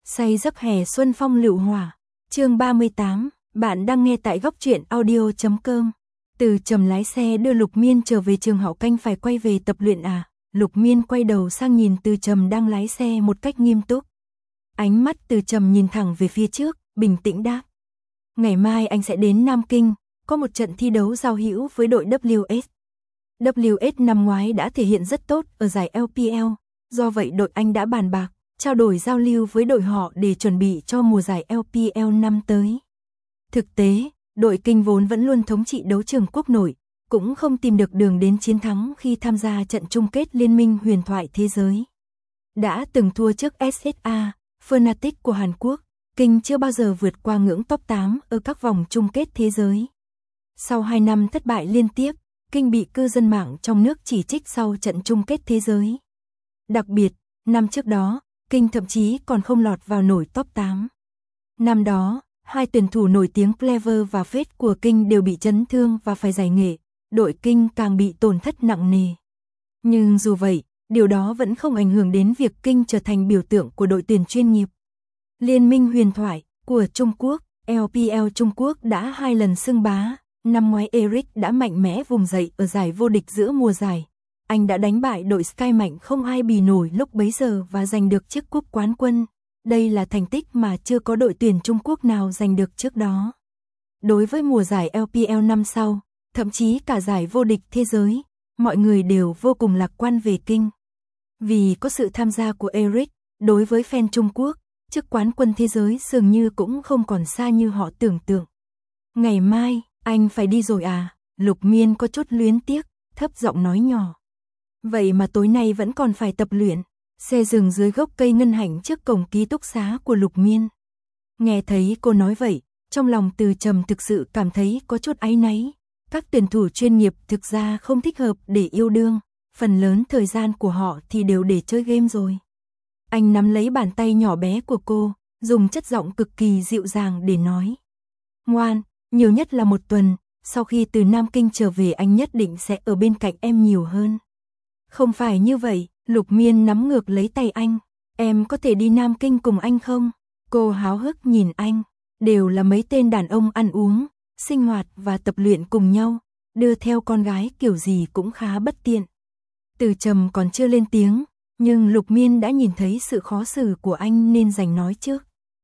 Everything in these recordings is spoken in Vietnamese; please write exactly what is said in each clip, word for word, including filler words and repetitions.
Say giấc hè xuân phong lựu hỏa. Chương ba mươi tám, bạn đang nghe tại góc truyện audio chấm com. Từ Trầm lái xe đưa Lục Miên trở về trường Hạo Canh phải quay về tập luyện à? Lục Miên quay đầu sang nhìn Từ Trầm đang lái xe một cách nghiêm túc. Ánh mắt Từ Trầm nhìn thẳng về phía trước, bình tĩnh đáp. Ngày mai anh sẽ đến Nam Kinh, có một trận thi đấu giao hữu với đội W S. W S năm ngoái đã thể hiện rất tốt ở giải L P L, do vậy đội anh đã bàn bạc, trao đổi giao lưu với đội họ để chuẩn bị cho mùa giải L P L năm tới. Thực tế, đội Kinh vốn vẫn luôn thống trị đấu trường quốc nội, cũng không tìm được đường đến chiến thắng khi tham gia trận chung kết Liên minh huyền thoại thế giới. Đã từng thua trước S S A, Fnatic của Hàn Quốc, Kinh chưa bao giờ vượt qua ngưỡng top tám ở các vòng chung kết thế giới. Sau hai năm thất bại liên tiếp, Kinh bị cư dân mạng trong nước chỉ trích sau trận chung kết thế giới. Đặc biệt, năm trước đó, Kinh thậm chí còn không lọt vào nổi top tám. Năm đó, hai tuyển thủ nổi tiếng Clever và Fate của Kinh đều bị chấn thương và phải giải nghệ, đội Kinh càng bị tổn thất nặng nề. Nhưng dù vậy, điều đó vẫn không ảnh hưởng đến việc Kinh trở thành biểu tượng của đội tuyển chuyên nghiệp. Liên minh huyền thoại của Trung Quốc, L P L Trung Quốc đã hai lần xưng bá, năm ngoái Eric đã mạnh mẽ vùng dậy ở giải vô địch giữa mùa giải. Anh đã đánh bại đội Sky mạnh không ai bì nổi lúc bấy giờ và giành được chiếc cúp quán quân. Đây là thành tích mà chưa có đội tuyển Trung Quốc nào giành được trước đó. Đối với mùa giải L P L năm sau, thậm chí cả giải vô địch thế giới, mọi người đều vô cùng lạc quan về Kinh. Vì có sự tham gia của Eric, đối với fan Trung Quốc, chức quán quân thế giới dường như cũng không còn xa như họ tưởng tượng. Ngày mai, anh phải đi rồi à? Lục Miên có chút luyến tiếc, thấp giọng nói nhỏ. Vậy mà tối nay vẫn còn phải tập luyện. Xe dừng dưới gốc cây ngân hạnh trước cổng ký túc xá của Lục Miên. Nghe thấy cô nói vậy, trong lòng Từ Trầm thực sự cảm thấy có chút áy náy. Các tuyển thủ chuyên nghiệp thực ra không thích hợp để yêu đương, phần lớn thời gian của họ thì đều để chơi game rồi. Anh nắm lấy bàn tay nhỏ bé của cô, dùng chất giọng cực kỳ dịu dàng để nói. Ngoan, nhiều nhất là một tuần, sau khi từ Nam Kinh trở về anh nhất định sẽ ở bên cạnh em nhiều hơn. Không phải như vậy, Lục Miên nắm ngược lấy tay anh. Em có thể đi Nam Kinh cùng anh không? Cô háo hức nhìn anh. Đều là mấy tên đàn ông ăn uống, sinh hoạt và tập luyện cùng nhau. Đưa theo con gái kiểu gì cũng khá bất tiện. Từ Trầm còn chưa lên tiếng, nhưng Lục Miên đã nhìn thấy sự khó xử của anh nên giành nói trước.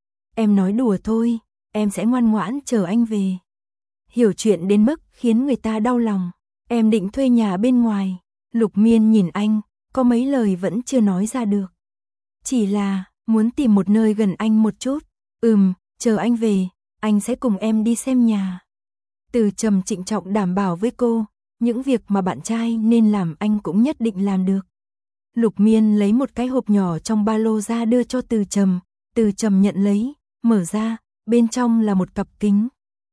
Em nói đùa thôi, em sẽ ngoan ngoãn chờ anh về. Hiểu chuyện đến mức khiến người ta đau lòng. Em định thuê nhà bên ngoài. Lục Miên nhìn anh, có mấy lời vẫn chưa nói ra được. Chỉ là, muốn tìm một nơi gần anh một chút. Ừm, chờ anh về, anh sẽ cùng em đi xem nhà. Từ Trầm trịnh trọng đảm bảo với cô, những việc mà bạn trai nên làm anh cũng nhất định làm được. Lục Miên lấy một cái hộp nhỏ trong ba lô ra đưa cho Từ Trầm. Từ Trầm nhận lấy, mở ra, bên trong là một cặp kính.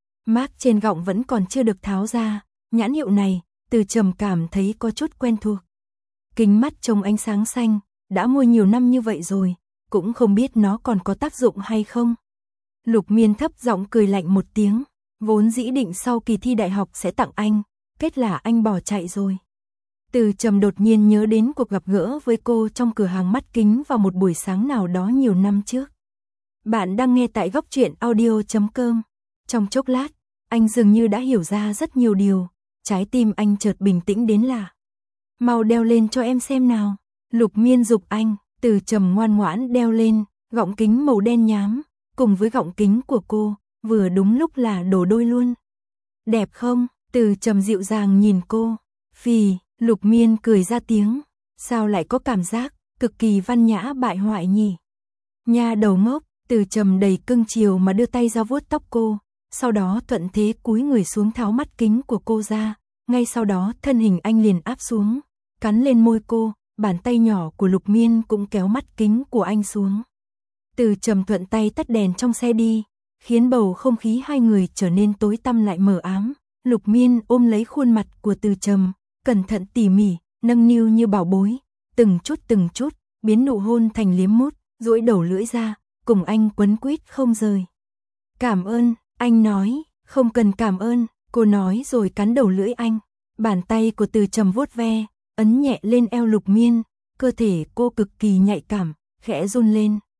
Mác trên gọng vẫn còn chưa được tháo ra, nhãn hiệu này, Từ Trầm cảm thấy có chút quen thuộc. Kính mắt trông ánh sáng xanh, đã mua nhiều năm như vậy rồi, cũng không biết nó còn có tác dụng hay không. Lục Miên thấp giọng cười lạnh một tiếng, vốn dĩ định sau kỳ thi đại học sẽ tặng anh, kết là anh bỏ chạy rồi. Từ Trầm đột nhiên nhớ đến cuộc gặp gỡ với cô trong cửa hàng mắt kính vào một buổi sáng nào đó nhiều năm trước. Bạn đang nghe tại góc truyện audio chấm com. Trong chốc lát, anh dường như đã hiểu ra rất nhiều điều, trái tim anh chợt bình tĩnh đến lạ. Mau đeo lên cho em xem nào. Lục Miên giục anh. Từ Trầm ngoan ngoãn đeo lên, gọng kính màu đen nhám, cùng với gọng kính của cô, vừa đúng lúc là đồ đôi luôn. Đẹp không? Từ Trầm dịu dàng nhìn cô. Phì, Lục Miên cười ra tiếng. Sao lại có cảm giác cực kỳ văn nhã bại hoại nhỉ? Nha đầu ngốc. Từ Trầm đầy cưng chiều mà đưa tay ra vuốt tóc cô, sau đó thuận thế cúi người xuống tháo mắt kính của cô ra. Ngay sau đó thân hình anh liền áp xuống, cắn lên môi cô, bàn tay nhỏ của Lục Miên cũng kéo mắt kính của anh xuống. Từ Trầm thuận tay tắt đèn trong xe đi, khiến bầu không khí hai người trở nên tối tăm lại mờ ám. Lục Miên ôm lấy khuôn mặt của Từ Trầm, cẩn thận tỉ mỉ, nâng niu như bảo bối, từng chút từng chút, biến nụ hôn thành liếm mút, duỗi đầu lưỡi ra, cùng anh quấn quýt không rời. Cảm ơn, anh nói. Không cần cảm ơn, cô nói rồi cắn đầu lưỡi anh. Bàn tay của Từ Trầm vuốt ve, ấn nhẹ lên eo Lục Miên, cơ thể cô cực kỳ nhạy cảm, khẽ run lên.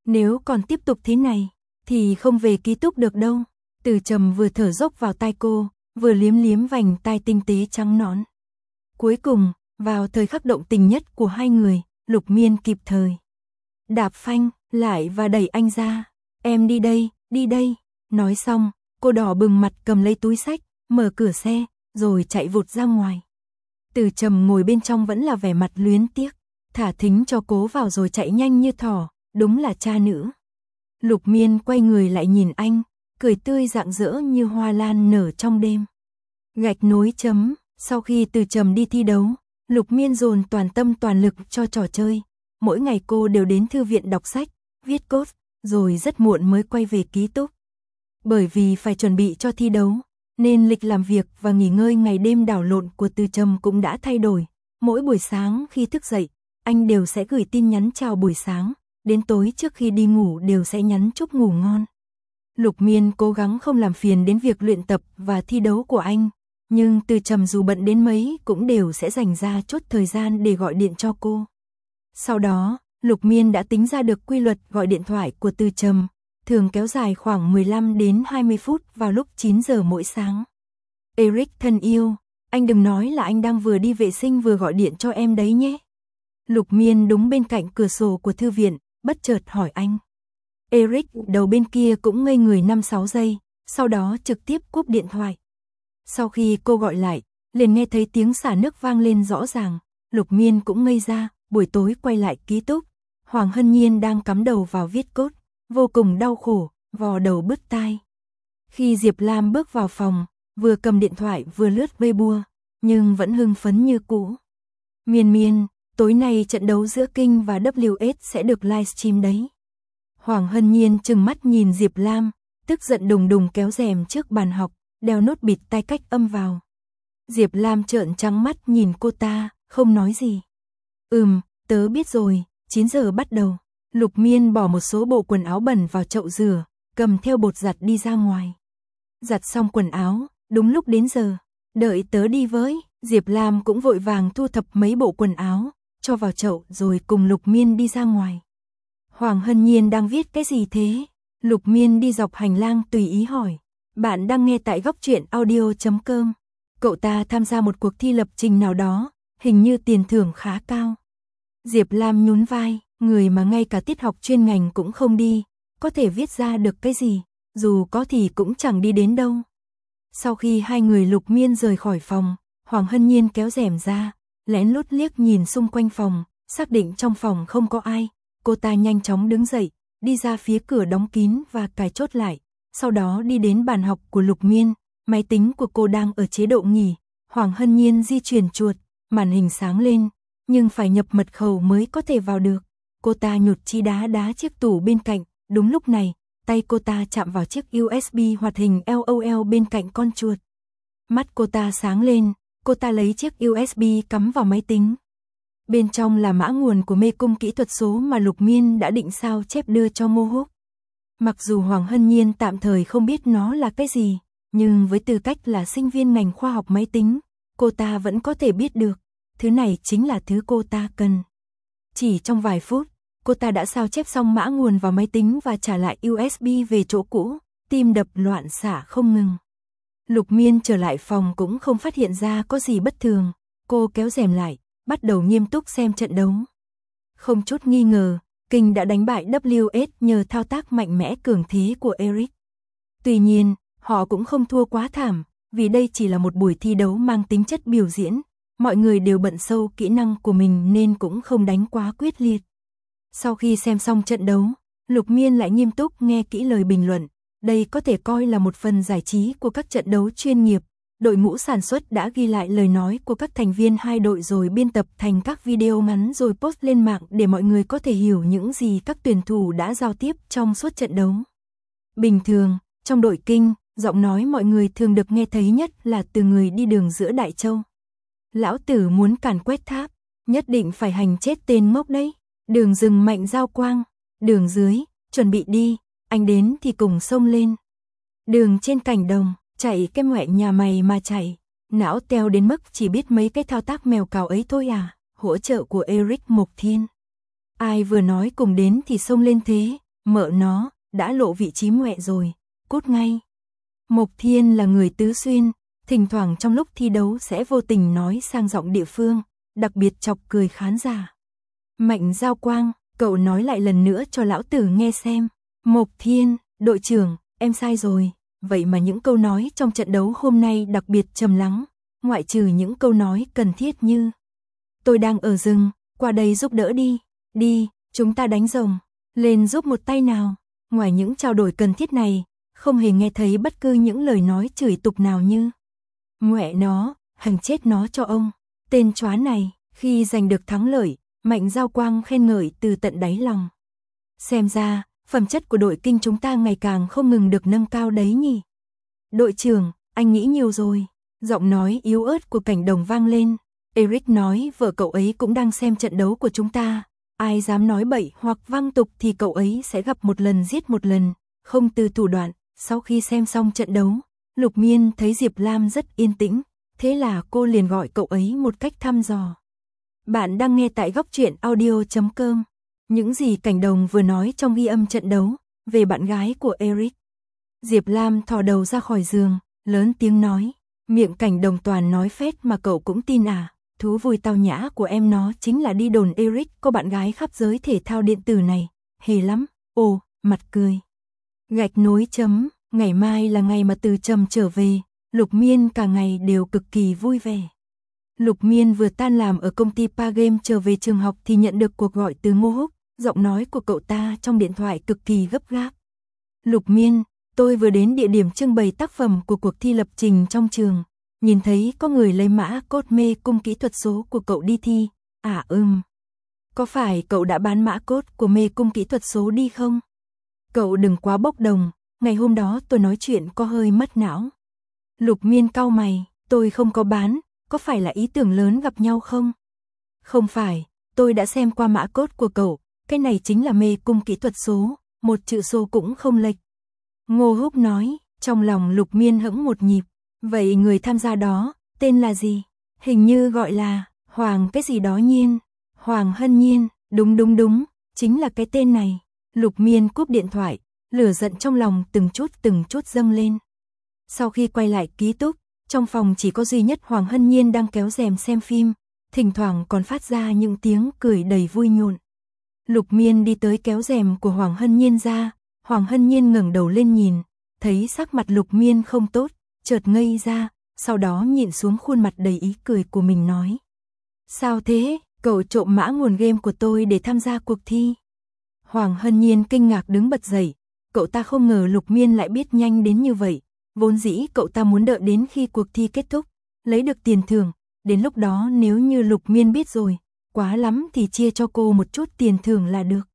Nếu còn tiếp tục thế này, thì không về ký túc được đâu. Từ Trầm vừa thở dốc vào tai cô, vừa liếm liếm vành tai tinh tế trắng nõn. Cuối cùng, vào thời khắc động tình nhất của hai người, Lục Miên kịp thời đạp phanh lại và đẩy anh ra. Em đi đây, đi đây. Nói xong, cô đỏ bừng mặt cầm lấy túi xách, mở cửa xe, rồi chạy vụt ra ngoài. Từ Trầm ngồi bên trong vẫn là vẻ mặt luyến tiếc, thả thính cho cố vào rồi chạy nhanh như thỏ, đúng là cha nữ. Lục Miên quay người lại nhìn anh, cười tươi rạng rỡ như hoa lan nở trong đêm. Gạch nối chấm, sau khi Từ Trầm đi thi đấu, Lục Miên dồn toàn tâm toàn lực cho trò chơi. Mỗi ngày cô đều đến thư viện đọc sách, viết code, rồi rất muộn mới quay về ký túc. Bởi vì phải chuẩn bị cho thi đấu, nên lịch làm việc và nghỉ ngơi ngày đêm đảo lộn của Từ Trầm cũng đã thay đổi. Mỗi buổi sáng khi thức dậy, anh đều sẽ gửi tin nhắn chào buổi sáng, đến tối trước khi đi ngủ đều sẽ nhắn chúc ngủ ngon. Lục Miên cố gắng không làm phiền đến việc luyện tập và thi đấu của anh, nhưng Từ Trầm dù bận đến mấy cũng đều sẽ dành ra chút thời gian để gọi điện cho cô. Sau đó, Lục Miên đã tính ra được quy luật gọi điện thoại của Từ Trầm, thường kéo dài khoảng mười lăm đến hai mươi phút vào lúc chín giờ mỗi sáng. Eric thân yêu, anh đừng nói là anh đang vừa đi vệ sinh vừa gọi điện cho em đấy nhé. Lục Miên đúng bên cạnh cửa sổ của thư viện, bất chợt hỏi anh. Eric đầu bên kia cũng ngây người năm sáu giây, sau đó trực tiếp cúp điện thoại. Sau khi cô gọi lại, liền nghe thấy tiếng xả nước vang lên rõ ràng, Lục Miên cũng ngây ra, buổi tối quay lại ký túc, Hoàng Hân Nhiên đang cắm đầu vào viết code, vô cùng đau khổ, vò đầu bứt tai. Khi Diệp Lam bước vào phòng, vừa cầm điện thoại vừa lướt Weibo, nhưng vẫn hưng phấn như cũ. Miên Miên, tối nay trận đấu giữa King và W S sẽ được livestream đấy. Hoàng Hân Nhiên trừng mắt nhìn Diệp Lam, tức giận đùng đùng kéo rèm trước bàn học, đeo nốt bịt tai cách âm vào. Diệp Lam trợn trắng mắt nhìn cô ta, không nói gì. Ừm, tớ biết rồi, chín giờ bắt đầu. Lục Miên bỏ một số bộ quần áo bẩn vào chậu rửa, cầm theo bột giặt đi ra ngoài. Giặt xong quần áo, đúng lúc đến giờ, đợi tớ đi với. Diệp Lam cũng vội vàng thu thập mấy bộ quần áo, cho vào chậu rồi cùng Lục Miên đi ra ngoài. Hoàng Hân Nhiên đang viết cái gì thế? Lục Miên đi dọc hành lang tùy ý hỏi. Bạn đang nghe tại góc truyện audio chấm com. Cậu ta tham gia một cuộc thi lập trình nào đó, hình như tiền thưởng khá cao. Diệp Lam nhún vai, người mà ngay cả tiết học chuyên ngành cũng không đi, có thể viết ra được cái gì, dù có thì cũng chẳng đi đến đâu. Sau khi hai người Lục Miên rời khỏi phòng, Hoàng Hân Nhiên kéo rèm ra, lén lút liếc nhìn xung quanh phòng, xác định trong phòng không có ai. Cô ta nhanh chóng đứng dậy, đi ra phía cửa đóng kín và cài chốt lại, sau đó đi đến bàn học của Lục Miên, máy tính của cô đang ở chế độ nghỉ. Hoàng Hân Nhiên di chuyển chuột, màn hình sáng lên, nhưng phải nhập mật khẩu mới có thể vào được. Cô ta nhụt chí đá đá chiếc tủ bên cạnh, đúng lúc này, tay cô ta chạm vào chiếc u ét bê hoạt hình LOL bên cạnh con chuột. Mắt cô ta sáng lên, cô ta lấy chiếc u ét bê cắm vào máy tính. Bên trong là mã nguồn của mê cung kỹ thuật số mà Lục Miên đã định sao chép đưa cho Ngô Húc. Mặc dù Hoàng Hân Nhiên tạm thời không biết nó là cái gì, nhưng với tư cách là sinh viên ngành khoa học máy tính, cô ta vẫn có thể biết được, thứ này chính là thứ cô ta cần. Chỉ trong vài phút, cô ta đã sao chép xong mã nguồn vào máy tính và trả lại u ét bê về chỗ cũ, tim đập loạn xạ không ngừng. Lục Miên trở lại phòng cũng không phát hiện ra có gì bất thường, cô kéo rèm lại, bắt đầu nghiêm túc xem trận đấu. Không chút nghi ngờ, King đã đánh bại W S nhờ thao tác mạnh mẽ cường thế của Eric. Tuy nhiên, họ cũng không thua quá thảm, vì đây chỉ là một buổi thi đấu mang tính chất biểu diễn, mọi người đều bận sâu kỹ năng của mình nên cũng không đánh quá quyết liệt. Sau khi xem xong trận đấu, Lục Miên lại nghiêm túc nghe kỹ lời bình luận, đây có thể coi là một phần giải trí của các trận đấu chuyên nghiệp. Đội ngũ sản xuất đã ghi lại lời nói của các thành viên hai đội rồi biên tập thành các video ngắn rồi post lên mạng để mọi người có thể hiểu những gì các tuyển thủ đã giao tiếp trong suốt trận đấu. Bình thường, trong đội King, giọng nói mọi người thường được nghe thấy nhất là từ người đi đường giữa Đại Châu. Lão tử muốn càn quét tháp, nhất định phải hành chết tên ngốc đấy. Đường rừng mạnh giao quang, đường dưới, chuẩn bị đi, anh đến thì cùng xông lên. Đường trên cảnh đồng, chạy cái mẹ nhà mày mà chạy, não teo đến mức chỉ biết mấy cái thao tác mèo cào ấy thôi à, hỗ trợ của Eric Mộc Thiên. Ai vừa nói cùng đến thì xông lên thế, mợ nó, đã lộ vị trí mẹ rồi, cút ngay. Mộc Thiên là người tứ xuyên, thỉnh thoảng trong lúc thi đấu sẽ vô tình nói sang giọng địa phương, đặc biệt chọc cười khán giả. Mạnh Giao Quang, cậu nói lại lần nữa cho lão tử nghe xem. Mộc Thiên, đội trưởng, em sai rồi. Vậy mà những câu nói trong trận đấu hôm nay đặc biệt trầm lắng, ngoại trừ những câu nói cần thiết như tôi đang ở rừng, qua đây giúp đỡ đi, đi, chúng ta đánh rồng, lên giúp một tay nào. Ngoài những trao đổi cần thiết này, không hề nghe thấy bất cứ những lời nói chửi tục nào như mẹ nó, hành chết nó cho ông, tên chóa này. Khi giành được thắng lợi, Mạnh Giao Quang khen ngợi từ tận đáy lòng. Xem ra, phẩm chất của đội Kinh chúng ta ngày càng không ngừng được nâng cao đấy nhỉ. Đội trưởng, anh nghĩ nhiều rồi. Giọng nói yếu ớt của Cảnh Đồng vang lên. Eric nói vợ cậu ấy cũng đang xem trận đấu của chúng ta. Ai dám nói bậy hoặc vang tục thì cậu ấy sẽ gặp một lần giết một lần, không từ thủ đoạn. Sau khi xem xong trận đấu, Lục Miên thấy Diệp Lam rất yên tĩnh, thế là cô liền gọi cậu ấy một cách thăm dò. Bạn đang nghe tại góc truyện audio chấm com. Những gì Cảnh Đồng vừa nói trong ghi âm trận đấu về bạn gái của Eric. Diệp Lam thò đầu ra khỏi giường, lớn tiếng nói, miệng Cảnh Đồng toàn nói phét mà cậu cũng tin à? Thú vui tao nhã của em nó chính là đi đồn Eric có bạn gái khắp giới thể thao điện tử này, hề lắm. Ồ, mặt cười. Gạch nối chấm, ngày mai là ngày mà Từ Trầm trở về, Lục Miên cả ngày đều cực kỳ vui vẻ. Lục Miên vừa tan làm ở công ty Pa Game trở về trường học thì nhận được cuộc gọi từ Ngô Húc, giọng nói của cậu ta trong điện thoại cực kỳ gấp gáp. Lục Miên, tôi vừa đến địa điểm trưng bày tác phẩm của cuộc thi lập trình trong trường, nhìn thấy có người lấy mã code mê cung kỹ thuật số của cậu đi thi. À ừm. Có phải cậu đã bán mã code của mê cung kỹ thuật số đi không? Cậu đừng quá bốc đồng, ngày hôm đó tôi nói chuyện có hơi mất não. Lục Miên cau mày, tôi không có bán, có phải là ý tưởng lớn gặp nhau không? Không phải, tôi đã xem qua mã code của cậu, cái này chính là mê cung kỹ thuật số, một chữ số cũng không lệch. Ngô Húc nói, trong lòng Lục Miên hững một nhịp, vậy người tham gia đó, tên là gì? Hình như gọi là, Hoàng cái gì đó Nhiên, Hoàng Hân Nhiên, đúng đúng đúng, chính là cái tên này. Lục Miên cúp điện thoại, lửa giận trong lòng từng chút từng chút dâng lên. Sau khi quay lại ký túc, trong phòng chỉ có duy nhất Hoàng Hân Nhiên đang kéo rèm xem phim, thỉnh thoảng còn phát ra những tiếng cười đầy vui nhộn. Lục Miên đi tới kéo rèm của Hoàng Hân Nhiên ra, Hoàng Hân Nhiên ngẩng đầu lên nhìn, thấy sắc mặt Lục Miên không tốt, chợt ngây ra, sau đó nhìn xuống khuôn mặt đầy ý cười của mình nói. Sao thế, cậu trộm mã nguồn game của tôi để tham gia cuộc thi? Hoàng Hân Nhiên kinh ngạc đứng bật dậy, cậu ta không ngờ Lục Miên lại biết nhanh đến như vậy, vốn dĩ cậu ta muốn đợi đến khi cuộc thi kết thúc, lấy được tiền thưởng, đến lúc đó nếu như Lục Miên biết rồi, quá lắm thì chia cho cô một chút tiền thưởng là được.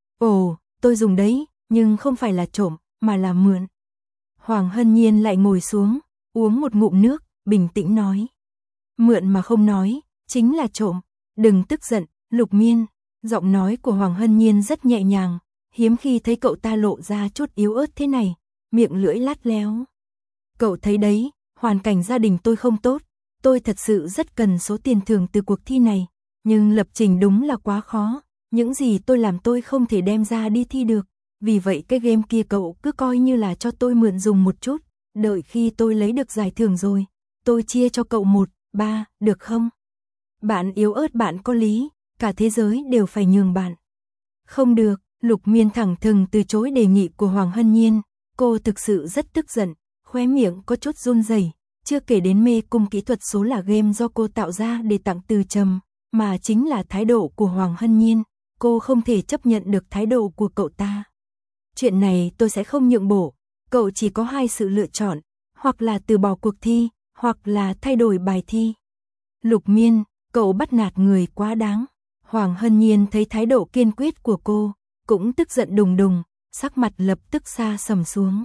Ồ, tôi dùng đấy, nhưng không phải là trộm, mà là mượn. Hoàng Hân Nhiên lại ngồi xuống, uống một ngụm nước, bình tĩnh nói. Mượn mà không nói, chính là trộm, đừng tức giận, Lục Miên. Giọng nói của Hoàng Hân Nhiên rất nhẹ nhàng, hiếm khi thấy cậu ta lộ ra chút yếu ớt thế này, miệng lưỡi lát léo. Cậu thấy đấy, hoàn cảnh gia đình tôi không tốt, tôi thật sự rất cần số tiền thưởng từ cuộc thi này, nhưng lập trình đúng là quá khó, những gì tôi làm tôi không thể đem ra đi thi được, vì vậy cái game kia cậu cứ coi như là cho tôi mượn dùng một chút, đợi khi tôi lấy được giải thưởng rồi, tôi chia cho cậu một, ba, được không? Bạn yếu ớt bạn có lý, cả thế giới đều phải nhường bạn. Không được, Lục Miên thẳng thừng từ chối đề nghị của Hoàng Hân Nhiên, cô thực sự rất tức giận, khóe miệng có chút run rẩy, chưa kể đến mê cung kỹ thuật số là game do cô tạo ra để tặng Từ Trầm, mà chính là thái độ của Hoàng Hân Nhiên, cô không thể chấp nhận được thái độ của cậu ta. Chuyện này tôi sẽ không nhượng bộ, cậu chỉ có hai sự lựa chọn, hoặc là từ bỏ cuộc thi, hoặc là thay đổi bài thi. Lục Miên, cậu bắt nạt người quá đáng. Hoàng Hân Nhiên thấy thái độ kiên quyết của cô, cũng tức giận đùng đùng, sắc mặt lập tức xa sầm xuống.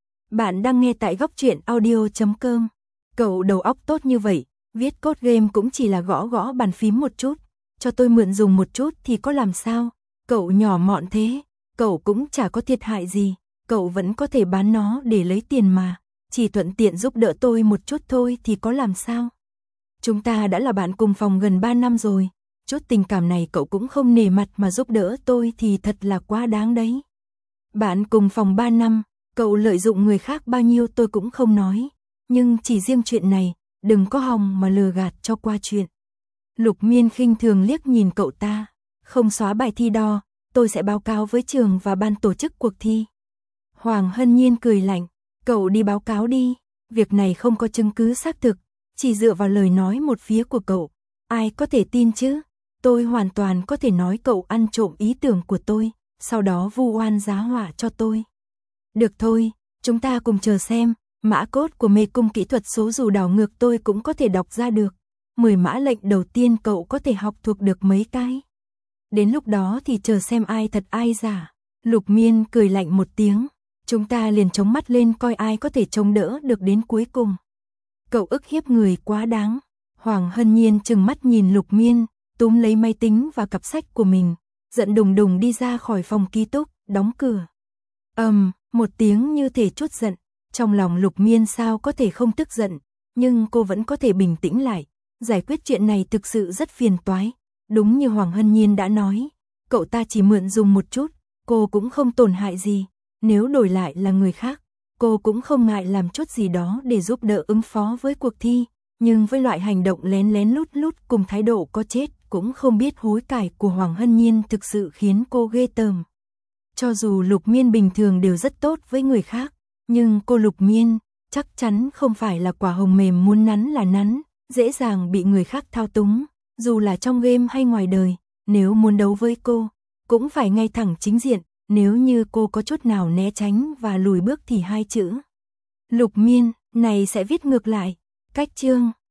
Bạn đang nghe tại góc truyện audio chấm com. Cậu đầu óc tốt như vậy, viết code game cũng chỉ là gõ gõ bàn phím một chút, cho tôi mượn dùng một chút thì có làm sao? Cậu nhỏ mọn thế, cậu cũng chả có thiệt hại gì, cậu vẫn có thể bán nó để lấy tiền mà, chỉ thuận tiện giúp đỡ tôi một chút thôi thì có làm sao? Chúng ta đã là bạn cùng phòng gần ba năm rồi, chút tình cảm này cậu cũng không nể mặt mà giúp đỡ tôi thì thật là quá đáng đấy. Bạn cùng phòng ba năm, cậu lợi dụng người khác bao nhiêu tôi cũng không nói. Nhưng chỉ riêng chuyện này, đừng có hòng mà lừa gạt cho qua chuyện. Lục Miên khinh thường liếc nhìn cậu ta. Không xóa bài thi đo, tôi sẽ báo cáo với trường và ban tổ chức cuộc thi. Hoàng Hân Nhiên cười lạnh, cậu đi báo cáo đi. Việc này không có chứng cứ xác thực, chỉ dựa vào lời nói một phía của cậu. Ai có thể tin chứ? Tôi hoàn toàn có thể nói cậu ăn trộm ý tưởng của tôi, sau đó vu oan giá họa cho tôi. Được thôi, chúng ta cùng chờ xem, mã code của mê cung kỹ thuật số dù đảo ngược tôi cũng có thể đọc ra được. Mười mã lệnh đầu tiên cậu có thể học thuộc được mấy cái. Đến lúc đó thì chờ xem ai thật ai giả. Lục Miên cười lạnh một tiếng, chúng ta liền chống mắt lên coi ai có thể chống đỡ được đến cuối cùng. Cậu ức hiếp người quá đáng. Hoàng Hân Nhiên trừng mắt nhìn Lục Miên, túm lấy máy tính và cặp sách của mình, giận đùng đùng đi ra khỏi phòng ký túc, đóng cửa. Ầm, um, một tiếng như thể trút giận, trong lòng Lục Miên sao có thể không tức giận, nhưng cô vẫn có thể bình tĩnh lại, giải quyết chuyện này thực sự rất phiền toái. Đúng như Hoàng Hân Nhiên đã nói, cậu ta chỉ mượn dùng một chút, cô cũng không tổn hại gì, nếu đổi lại là người khác, cô cũng không ngại làm chút gì đó để giúp đỡ ứng phó với cuộc thi, nhưng với loại hành động lén lén lút lút cùng thái độ có chết cũng không biết hối cải của Hoàng Hân Nhiên thực sự khiến cô ghê tởm. Cho dù Lục Miên bình thường đều rất tốt với người khác, nhưng cô Lục Miên chắc chắn không phải là quả hồng mềm muốn nắn là nắn, dễ dàng bị người khác thao túng, dù là trong game hay ngoài đời, nếu muốn đấu với cô, cũng phải ngay thẳng chính diện, nếu như cô có chút nào né tránh và lùi bước thì hai chữ Lục Miên này sẽ viết ngược lại. Cách chương